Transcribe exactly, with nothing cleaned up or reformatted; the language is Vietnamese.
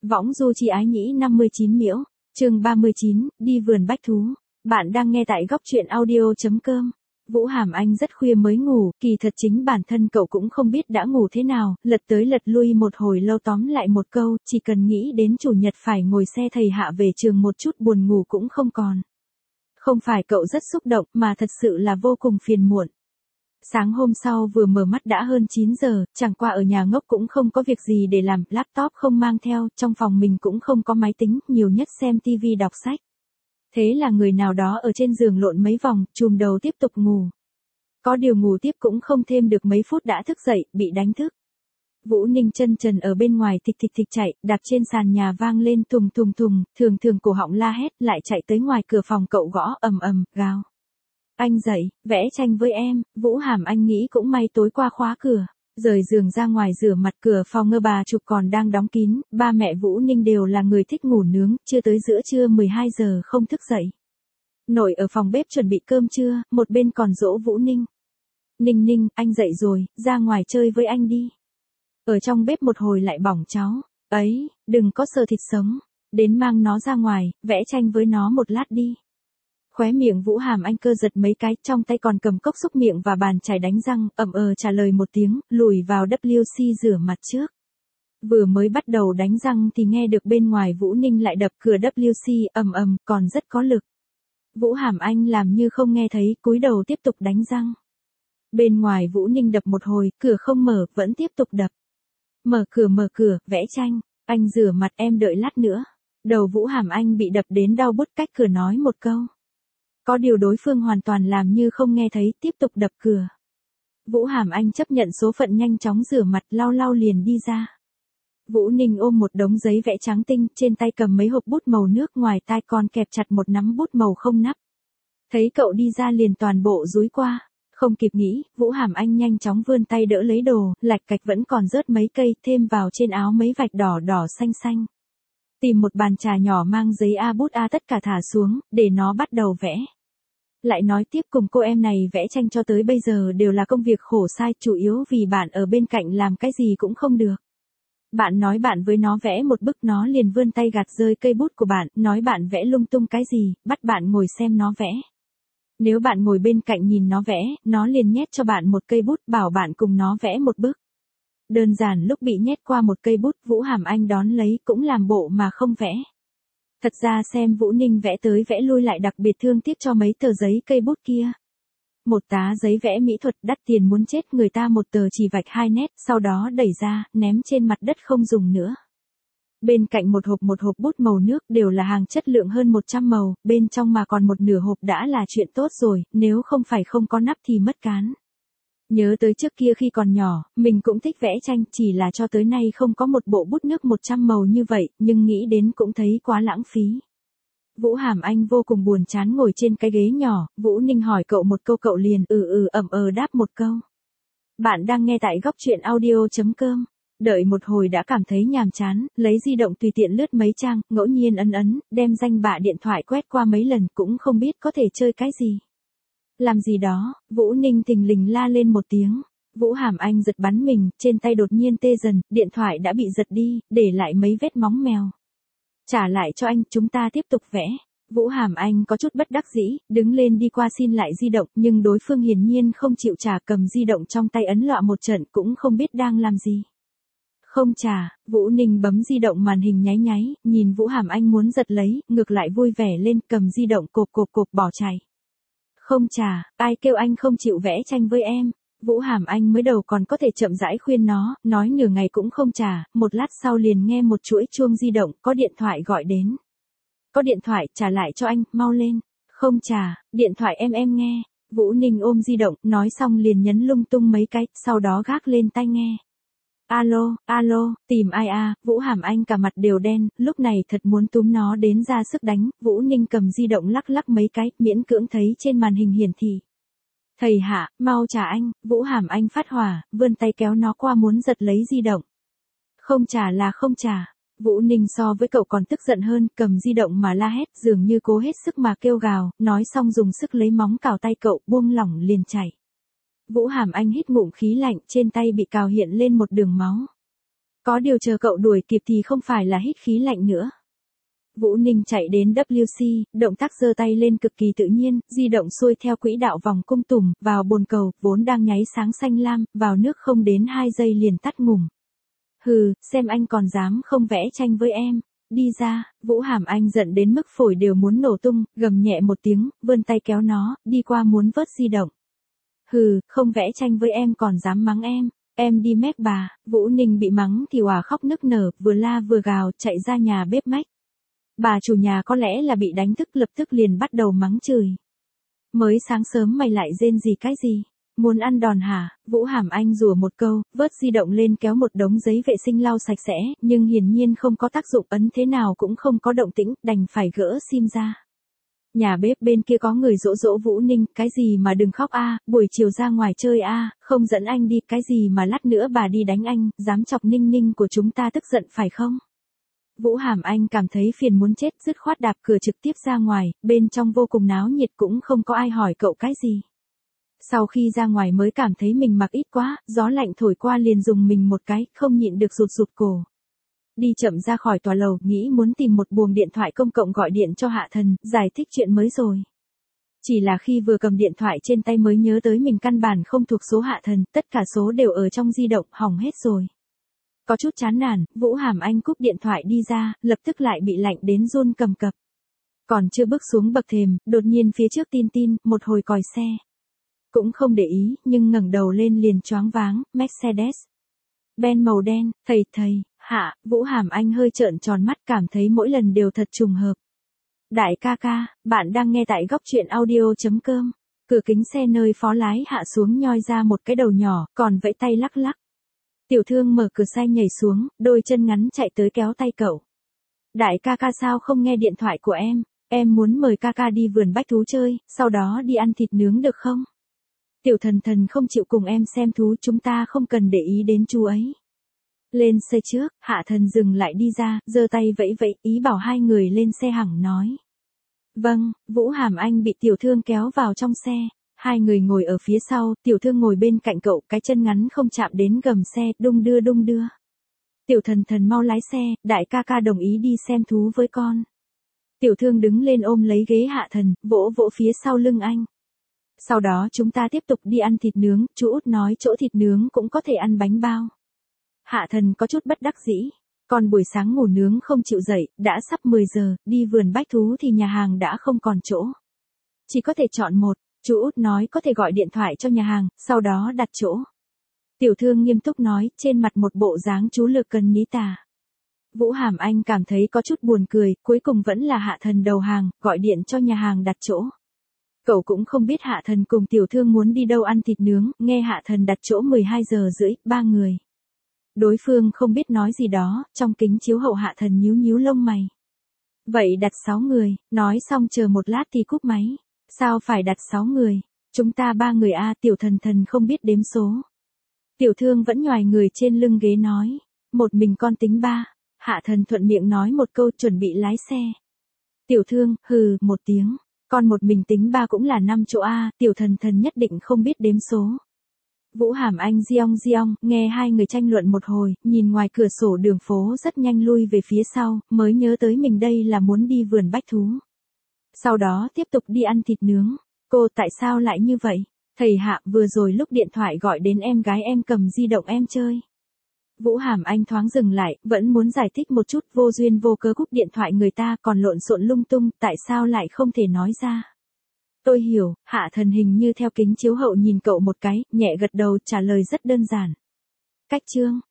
Võng du chi ái nhĩ năm mươi chín miễu, chương ba mươi chín, đi vườn bách thú. Bạn đang nghe tại góc truyện audio.com. Vũ Hàm Anh rất khuya mới ngủ, kỳ thật chính bản thân cậu cũng không biết đã ngủ thế nào, lật tới lật lui một hồi lâu tóm lại một câu, chỉ cần nghĩ đến chủ nhật phải ngồi xe thầy hạ về trường một chút buồn ngủ cũng không còn. Không phải cậu rất xúc động mà thật sự là vô cùng phiền muộn. Sáng hôm sau vừa mở mắt đã hơn chín giờ, chẳng qua ở nhà ngốc cũng không có việc gì để làm, laptop không mang theo, trong phòng mình cũng không có máy tính, nhiều nhất xem tivi đọc sách. Thế là người nào đó ở trên giường lộn mấy vòng, chùm đầu tiếp tục ngủ. Có điều ngủ tiếp cũng không thêm được mấy phút đã thức dậy, bị đánh thức. Vũ Ninh chân trần ở bên ngoài thịch thịch thịch chạy, đạp trên sàn nhà vang lên thùng thùng thùng, thường thường cổ họng la hét, lại chạy tới ngoài cửa phòng cậu gõ ầm ầm, gào. Anh dậy, vẽ tranh với em. Vũ Hàm Anh nghĩ cũng may tối qua khóa cửa. Rời giường ra ngoài rửa mặt, cửa phòng ngơ bà chụp còn đang đóng kín, ba mẹ Vũ Ninh đều là người thích ngủ nướng, chưa tới giữa trưa mười hai giờ không thức dậy. Nội ở phòng bếp chuẩn bị cơm trưa, một bên còn dỗ Vũ Ninh. Ninh Ninh, anh dậy rồi, ra ngoài chơi với anh đi. Ở trong bếp một hồi lại bỏng cháu. Ấy, đừng có sờ thịt sống. Đến mang nó ra ngoài, vẽ tranh với nó một lát đi. Khóe miệng Vũ Hàm Anh cơ giật mấy cái, trong tay còn cầm cốc xúc miệng và bàn chải đánh răng, ậm ờ trả lời một tiếng, lùi vào vê kép xê rửa mặt trước. Vừa mới bắt đầu đánh răng thì nghe được bên ngoài Vũ Ninh lại đập cửa vê kép xê, ầm ầm, còn rất có lực. Vũ Hàm Anh làm như không nghe thấy, cúi đầu tiếp tục đánh răng. Bên ngoài Vũ Ninh đập một hồi, cửa không mở, vẫn tiếp tục đập. Mở cửa mở cửa, vẽ tranh, anh rửa mặt em đợi lát nữa. Đầu Vũ Hàm Anh bị đập đến đau bút, cách cửa nói một câu. Có điều đối phương hoàn toàn làm như không nghe thấy, tiếp tục đập cửa. Vũ Hàm Anh chấp nhận số phận, nhanh chóng rửa mặt, lau lau liền đi ra. Vũ Ninh ôm một đống giấy vẽ trắng tinh, trên tay cầm mấy hộp bút màu nước, ngoài tai còn kẹp chặt một nắm bút màu không nắp. Thấy cậu đi ra liền toàn bộ dúi qua. Không kịp nghĩ, Vũ Hàm Anh nhanh chóng vươn tay đỡ lấy đồ, lạch cạch vẫn còn rớt mấy cây, thêm vào trên áo mấy vạch đỏ đỏ xanh xanh. Tìm một bàn trà nhỏ mang giấy A bút A tất cả thả xuống, để nó bắt đầu vẽ. Lại nói tiếp cùng cô em này vẽ tranh cho tới bây giờ đều là công việc khổ sai, chủ yếu vì bạn ở bên cạnh làm cái gì cũng không được. Bạn nói bạn với nó vẽ một bức nó liền vươn tay gạt rơi cây bút của bạn, nói bạn vẽ lung tung cái gì, bắt bạn ngồi xem nó vẽ. Nếu bạn ngồi bên cạnh nhìn nó vẽ, nó liền nhét cho bạn một cây bút, bảo bạn cùng nó vẽ một bức. Đơn giản lúc bị nhét qua một cây bút, Vũ Hàm Anh đón lấy cũng làm bộ mà không vẽ. Thật ra xem Vũ Ninh vẽ tới vẽ lui lại đặc biệt thương tiếc cho mấy tờ giấy cây bút kia. Một tá giấy vẽ mỹ thuật đắt tiền muốn chết, người ta một tờ chỉ vạch hai nét, sau đó đẩy ra, ném trên mặt đất không dùng nữa. Bên cạnh một hộp một hộp bút màu nước đều là hàng chất lượng hơn một trăm màu, bên trong mà còn một nửa hộp đã là chuyện tốt rồi, nếu không phải không có nắp thì mất cán. Nhớ tới trước kia khi còn nhỏ, mình cũng thích vẽ tranh, chỉ là cho tới nay không có một bộ bút nước một trăm màu như vậy, nhưng nghĩ đến cũng thấy quá lãng phí. Vũ Hàm Anh vô cùng buồn chán ngồi trên cái ghế nhỏ, Vũ Ninh hỏi cậu một câu cậu liền ừ ừ ậm ờ đáp một câu. Bạn đang nghe tại góc truyện audio.com. Đợi một hồi đã cảm thấy nhàm chán, lấy di động tùy tiện lướt mấy trang, ngẫu nhiên ấn ấn, đem danh bạ điện thoại quét qua mấy lần cũng không biết có thể chơi cái gì. Làm gì đó, Vũ Ninh thình lình la lên một tiếng. Vũ Hàm Anh giật bắn mình, trên tay đột nhiên tê dần, điện thoại đã bị giật đi, để lại mấy vết móng mèo. Trả lại cho anh, chúng ta tiếp tục vẽ. Vũ Hàm Anh có chút bất đắc dĩ, đứng lên đi qua xin lại di động, nhưng đối phương hiển nhiên không chịu trả, cầm di động trong tay ấn loạ một trận cũng không biết đang làm gì. Không trả, Vũ Ninh bấm di động màn hình nháy nháy, nhìn Vũ Hàm Anh muốn giật lấy, ngược lại vui vẻ lên, cầm di động cộp cộp cộp bỏ chạy. Không trả, ai kêu anh không chịu vẽ tranh với em. Vũ Hàm Anh mới đầu còn có thể chậm rãi khuyên nó, nói nửa ngày cũng không trả, một lát sau liền nghe một chuỗi chuông di động, có điện thoại gọi đến. Có điện thoại, trả lại cho anh, mau lên. Không trả, điện thoại em em nghe. Vũ Ninh ôm di động, nói xong liền nhấn lung tung mấy cái, sau đó gác lên tai nghe. Alo, alo, tìm ai à, Vũ Hàm Anh cả mặt đều đen, lúc này thật muốn túm nó đến ra sức đánh, Vũ Ninh cầm di động lắc lắc mấy cái, miễn cưỡng thấy trên màn hình hiển thị. Thầy hạ, mau trả anh, Vũ Hàm Anh phát hỏa, vươn tay kéo nó qua muốn giật lấy di động. Không trả là không trả. Vũ Ninh so với cậu còn tức giận hơn, cầm di động mà la hét, dường như cố hết sức mà kêu gào, nói xong dùng sức lấy móng cào tay cậu, buông lỏng liền chảy. Vũ Hàm Anh hít ngụm khí lạnh, trên tay bị cào hiện lên một đường máu. Có điều chờ cậu đuổi kịp thì không phải là hít khí lạnh nữa. Vũ Ninh chạy đến vê kép xê, động tác giơ tay lên cực kỳ tự nhiên, di động xuôi theo quỹ đạo vòng cung tùm, vào bồn cầu, vốn đang nháy sáng xanh lam, vào nước không đến hai giây liền tắt ngủm. Hừ, xem anh còn dám không vẽ tranh với em. Đi ra, Vũ Hàm Anh giận đến mức phổi đều muốn nổ tung, gầm nhẹ một tiếng, vươn tay kéo nó, đi qua muốn vớt di động. Hừ, không vẽ tranh với em còn dám mắng em. Em đi mép bà. Vũ Ninh bị mắng thì òa khóc nức nở, vừa la vừa gào, chạy ra nhà bếp mách. Bà chủ nhà có lẽ là bị đánh thức, lập tức liền bắt đầu mắng chửi. Mới sáng sớm mày lại rên gì cái gì? Muốn ăn đòn hả? Vũ Hàm Anh rủa một câu, vớt di động lên kéo một đống giấy vệ sinh lau sạch sẽ, nhưng hiển nhiên không có tác dụng, ấn thế nào cũng không có động tĩnh, đành phải gỡ sim ra. Nhà bếp bên kia có người dỗ dỗ Vũ Ninh, cái gì mà đừng khóc a, buổi chiều ra ngoài chơi a, không dẫn anh đi, cái gì mà lát nữa bà đi đánh anh, dám chọc Ninh Ninh của chúng ta tức giận phải không? Vũ Hàm Anh cảm thấy phiền muốn chết, dứt khoát đạp cửa trực tiếp ra ngoài, bên trong vô cùng náo nhiệt, cũng không có ai hỏi cậu cái gì. Sau khi ra ngoài mới cảm thấy mình mặc ít quá, gió lạnh thổi qua liền dùng mình một cái, không nhịn được rụt rụt cổ. Đi chậm ra khỏi tòa lầu, nghĩ muốn tìm một buồng điện thoại công cộng gọi điện cho Hạ Thần, giải thích chuyện mới rồi. Chỉ là khi vừa cầm điện thoại trên tay mới nhớ tới mình căn bản không thuộc số Hạ Thần, tất cả số đều ở trong di động, hỏng hết rồi. Có chút chán nản, Vũ Hàm Anh cúp điện thoại đi ra, lập tức lại bị lạnh đến run cầm cập. Còn chưa bước xuống bậc thềm, đột nhiên phía trước tin tin, một hồi còi xe. Cũng không để ý, nhưng ngẩng đầu lên liền choáng váng, Mercedes. Ben màu đen, thầy thầy, hạ, Vũ Hàm Anh hơi trợn tròn mắt, cảm thấy mỗi lần đều thật trùng hợp. Đại ca ca, bạn đang nghe tại góc truyện audio.com. Cửa kính xe nơi phó lái hạ xuống nhoi ra một cái đầu nhỏ, còn vẫy tay lắc lắc. Tiểu Thương mở cửa xe nhảy xuống, đôi chân ngắn chạy tới kéo tay cậu. Đại ca ca sao không nghe điện thoại của em, em muốn mời ca ca đi vườn bách thú chơi, sau đó đi ăn thịt nướng được không? Tiểu Thần Thần không chịu cùng em xem thú, chúng ta không cần để ý đến chú ấy. Lên xe trước, Hạ Thần dừng lại đi ra, giơ tay vẫy vẫy, ý bảo hai người lên xe hẳn nói. Vâng, Vũ Hàm Anh bị Tiểu Thương kéo vào trong xe. Hai người ngồi ở phía sau, Tiểu Thương ngồi bên cạnh cậu, cái chân ngắn không chạm đến gầm xe, đung đưa đung đưa. Tiểu Thần Thần mau lái xe, đại ca ca đồng ý đi xem thú với con. Tiểu Thương đứng lên ôm lấy ghế Hạ Thần, vỗ vỗ phía sau lưng anh. Sau đó chúng ta tiếp tục đi ăn thịt nướng, chú Út nói chỗ thịt nướng cũng có thể ăn bánh bao. Hạ Thần có chút bất đắc dĩ. Còn buổi sáng ngủ nướng không chịu dậy, đã sắp mười giờ, đi vườn bách thú thì nhà hàng đã không còn chỗ. Chỉ có thể chọn một. Chú Út nói có thể gọi điện thoại cho nhà hàng, sau đó đặt chỗ. Tiểu Thương nghiêm túc nói, trên mặt một bộ dáng chú lực cần ní tà. Vũ Hàm Anh cảm thấy có chút buồn cười, cuối cùng vẫn là Hạ Thần đầu hàng, gọi điện cho nhà hàng đặt chỗ. Cậu cũng không biết Hạ Thần cùng Tiểu Thương muốn đi đâu ăn thịt nướng, nghe Hạ Thần đặt chỗ mười hai giờ rưỡi, ba người. Đối phương không biết nói gì đó, trong kính chiếu hậu Hạ Thần nhíu nhíu lông mày. Vậy đặt sáu người, nói xong chờ một lát thì cúp máy. Sao phải đặt sáu người? Chúng ta ba người a, Tiểu Thần Thần không biết đếm số. Tiểu Thương vẫn nhoài người trên lưng ghế nói. Một mình con tính ba. Hạ Thần thuận miệng nói một câu chuẩn bị lái xe. Tiểu Thương, hừ, một tiếng. Con một mình tính ba cũng là năm chỗ a, Tiểu Thần Thần nhất định không biết đếm số. Vũ Hàm Anh giong giong, nghe hai người tranh luận một hồi, nhìn ngoài cửa sổ đường phố rất nhanh lui về phía sau, mới nhớ tới mình đây là muốn đi vườn bách thú. Sau đó tiếp tục đi ăn thịt nướng. Cô tại sao lại như vậy? Thầy Hạ, vừa rồi lúc điện thoại gọi đến em gái em cầm di động em chơi. Vũ Hàm Anh thoáng dừng lại, vẫn muốn giải thích một chút, vô duyên vô cớ cúp điện thoại người ta còn lộn xộn lung tung, tại sao lại không thể nói ra. Tôi hiểu, Hạ Thần hình như theo kính chiếu hậu nhìn cậu một cái, nhẹ gật đầu trả lời rất đơn giản. Cách chương.